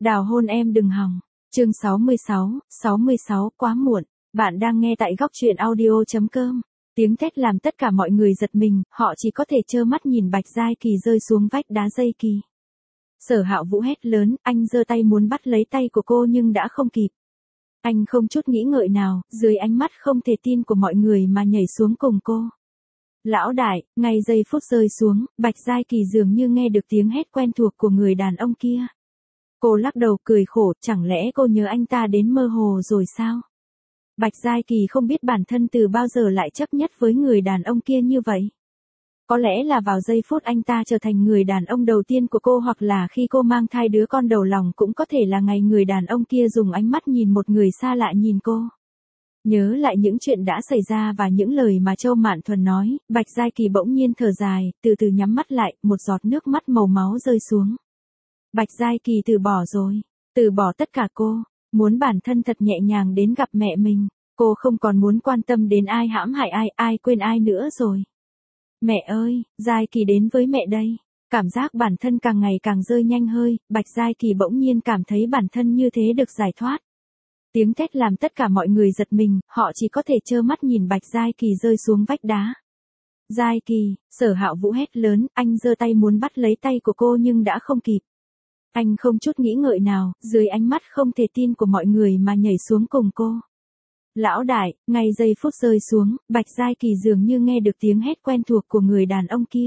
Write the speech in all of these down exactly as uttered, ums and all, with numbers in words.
Đào hôn em đừng hòng. Chương sáu mươi sáu, sáu mươi sáu quá muộn. Bạn đang nghe tại góc truyện audio chấm com. Tiếng thét làm tất cả mọi người giật mình, họ chỉ có thể trơ mắt nhìn Bạch Giai Kỳ rơi xuống vách đá dây kỳ. Sở Hạo Vũ hét lớn, anh giơ tay muốn bắt lấy tay của cô nhưng đã không kịp. Anh không chút nghĩ ngợi nào, dưới ánh mắt không thể tin của mọi người mà nhảy xuống cùng cô. Lão đại, ngay giây phút rơi xuống, Bạch Giai Kỳ dường như nghe được tiếng hét quen thuộc của người đàn ông kia. Cô lắc đầu cười khổ, chẳng lẽ cô nhớ anh ta đến mơ hồ rồi sao? Bạch Giai Kỳ không biết bản thân từ bao giờ lại chấp nhất với người đàn ông kia như vậy. Có lẽ là vào giây phút anh ta trở thành người đàn ông đầu tiên của cô, hoặc là khi cô mang thai đứa con đầu lòng, cũng có thể là ngày người đàn ông kia dùng ánh mắt nhìn một người xa lạ nhìn cô. Nhớ lại những chuyện đã xảy ra và những lời mà Châu Mạn Thuần nói, Bạch Giai Kỳ bỗng nhiên thở dài, từ từ nhắm mắt lại, một giọt nước mắt màu máu rơi xuống. Bạch Giai Kỳ từ bỏ rồi, từ bỏ tất cả cô, muốn bản thân thật nhẹ nhàng đến gặp mẹ mình, cô không còn muốn quan tâm đến ai hãm hại ai, ai quên ai nữa rồi. Mẹ ơi, Giai Kỳ đến với mẹ đây. Cảm giác bản thân càng ngày càng rơi nhanh hơi, Bạch Giai Kỳ bỗng nhiên cảm thấy bản thân như thế được giải thoát. Tiếng thét làm tất cả mọi người giật mình, họ chỉ có thể trơ mắt nhìn Bạch Giai Kỳ rơi xuống vách đá. Giai Kỳ, Sở Hạo Vũ hét lớn, anh giơ tay muốn bắt lấy tay của cô nhưng đã không kịp. Anh không chút nghĩ ngợi nào, dưới ánh mắt không thể tin của mọi người mà nhảy xuống cùng cô. Lão đại, ngay giây phút rơi xuống, Bạch Giai Kỳ dường như nghe được tiếng hét quen thuộc của người đàn ông kia.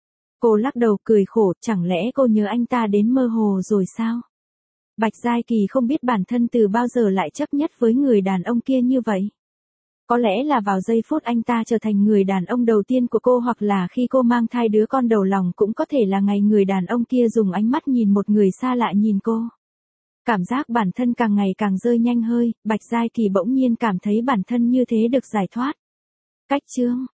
Cô lắc đầu cười khổ, chẳng lẽ cô nhớ anh ta đến mơ hồ rồi sao? Bạch Giai Kỳ không biết bản thân từ bao giờ lại chấp nhất với người đàn ông kia như vậy. Có lẽ là vào giây phút anh ta trở thành người đàn ông đầu tiên của cô, hoặc là khi cô mang thai đứa con đầu lòng, cũng có thể là ngày người đàn ông kia dùng ánh mắt nhìn một người xa lạ nhìn cô. Cảm giác bản thân càng ngày càng rơi nhanh hơi, Bạch Giai Kỳ bỗng nhiên cảm thấy bản thân như thế được giải thoát. Cách chương